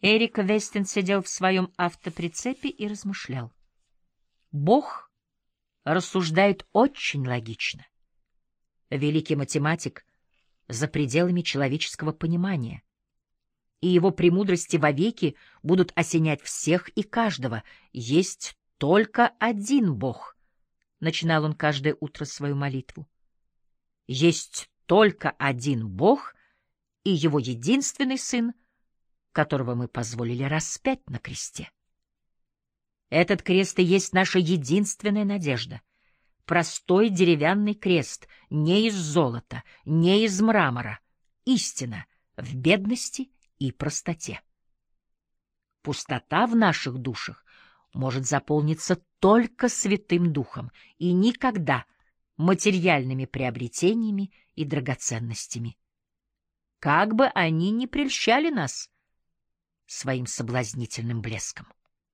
Эрик Вестин сидел в своем автоприцепе и размышлял. Бог рассуждает очень логично. Великий математик за пределами человеческого понимания, и его премудрости вовеки будут осенять всех и каждого. Есть только один Бог, — начинал он каждое утро свою молитву. Есть только один Бог и его единственный Сын, которого мы позволили распять на кресте. Этот крест и есть наша единственная надежда. Простой деревянный крест, не из золота, не из мрамора. Истина в бедности и простоте. Пустота в наших душах может заполниться только Святым Духом и никогда материальными приобретениями и драгоценностями. Как бы они ни прельщали нас своим соблазнительным блеском.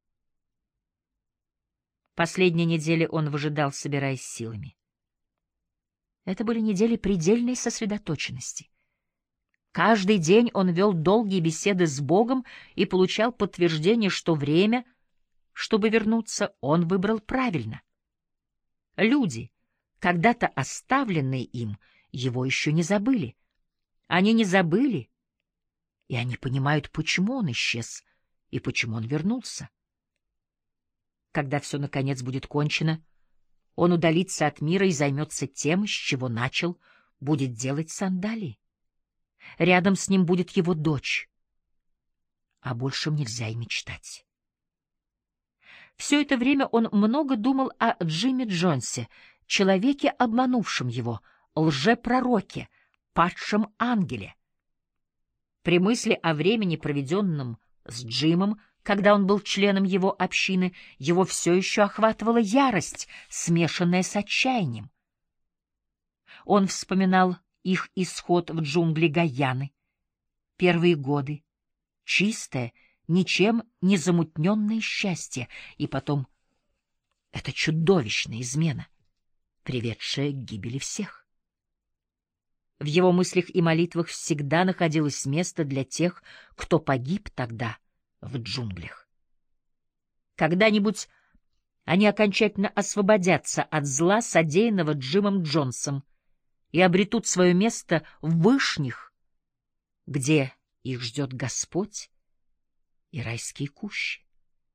Последние недели он выжидал, собираясь силами. Это были недели предельной сосредоточенности. Каждый день он вел долгие беседы с Богом и получал подтверждение, что время, чтобы вернуться, он выбрал правильно. Люди, когда-то оставленные им, его еще не забыли. Они не забыли, и они понимают, почему он исчез и почему он вернулся. Когда все, наконец, будет кончено, он удалится от мира и займется тем, с чего начал, будет делать сандалии. Рядом с ним будет его дочь. О большем нельзя и мечтать. Все это время он много думал о Джимми Джонсе, человеке, обманувшем его, лжепророке, падшем ангеле. При мысли о времени, проведенном с Джимом, когда он был членом его общины, его все еще охватывала ярость, смешанная с отчаянием. Он вспоминал их исход в джунгли Гайаны, первые годы, чистое, ничем не замутненное счастье, и потом эта чудовищная измена, приведшая к гибели всех. В его мыслях и молитвах всегда находилось место для тех, кто погиб тогда в джунглях. Когда-нибудь они окончательно освободятся от зла, содеянного Джимом Джонсом, и обретут свое место в вышних, где их ждет Господь и райские кущи.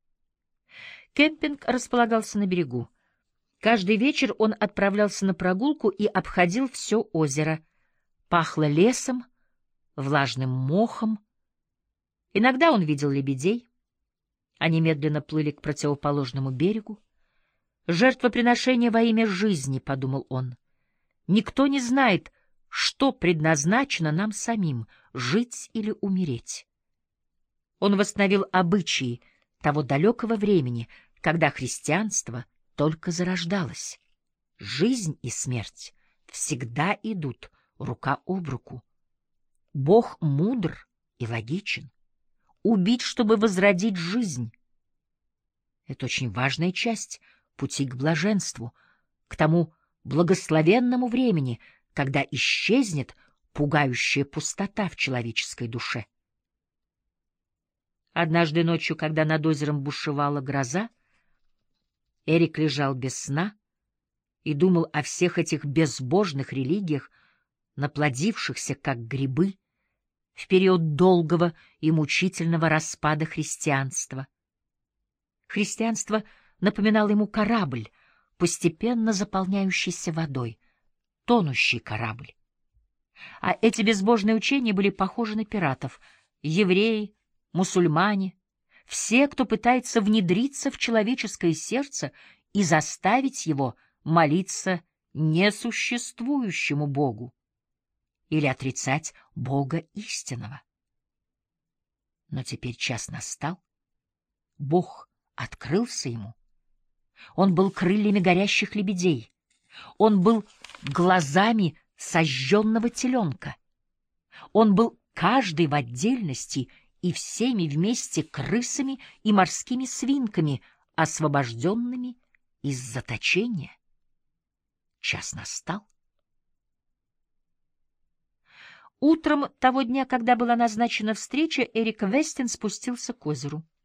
Кемпинг располагался на берегу. Каждый вечер он отправлялся на прогулку и обходил все озеро. Пахло лесом, влажным мохом. Иногда он видел лебедей. Они медленно плыли к противоположному берегу. «Жертвоприношение во имя жизни», — подумал он. «Никто не знает, что предназначено нам самим — жить или умереть». Он восстановил обычаи того далекого времени, когда христианство только зарождалось. Жизнь и смерть всегда идут рука об руку. Бог мудр и логичен. Убить, чтобы возродить жизнь. Это очень важная часть пути к блаженству, к тому благословенному времени, когда исчезнет пугающая пустота в человеческой душе. Однажды ночью, когда над озером бушевала гроза, Эрик лежал без сна и думал о всех этих безбожных религиях, наплодившихся как грибы в период долгого и мучительного распада христианства. Христианство напоминало ему корабль, постепенно заполняющийся водой, тонущий корабль. А эти безбожные учения были похожи на пиратов, евреи, мусульмане, все, кто пытается внедриться в человеческое сердце и заставить его молиться несуществующему Богу или отрицать Бога истинного. Но теперь час настал. Бог открылся ему. Он был крыльями горящих лебедей. Он был глазами сожженного теленка. Он был каждый в отдельности и всеми вместе крысами и морскими свинками, освобожденными из заточения. Час настал. Утром того дня, когда была назначена встреча, Эрик Вестин спустился к озеру.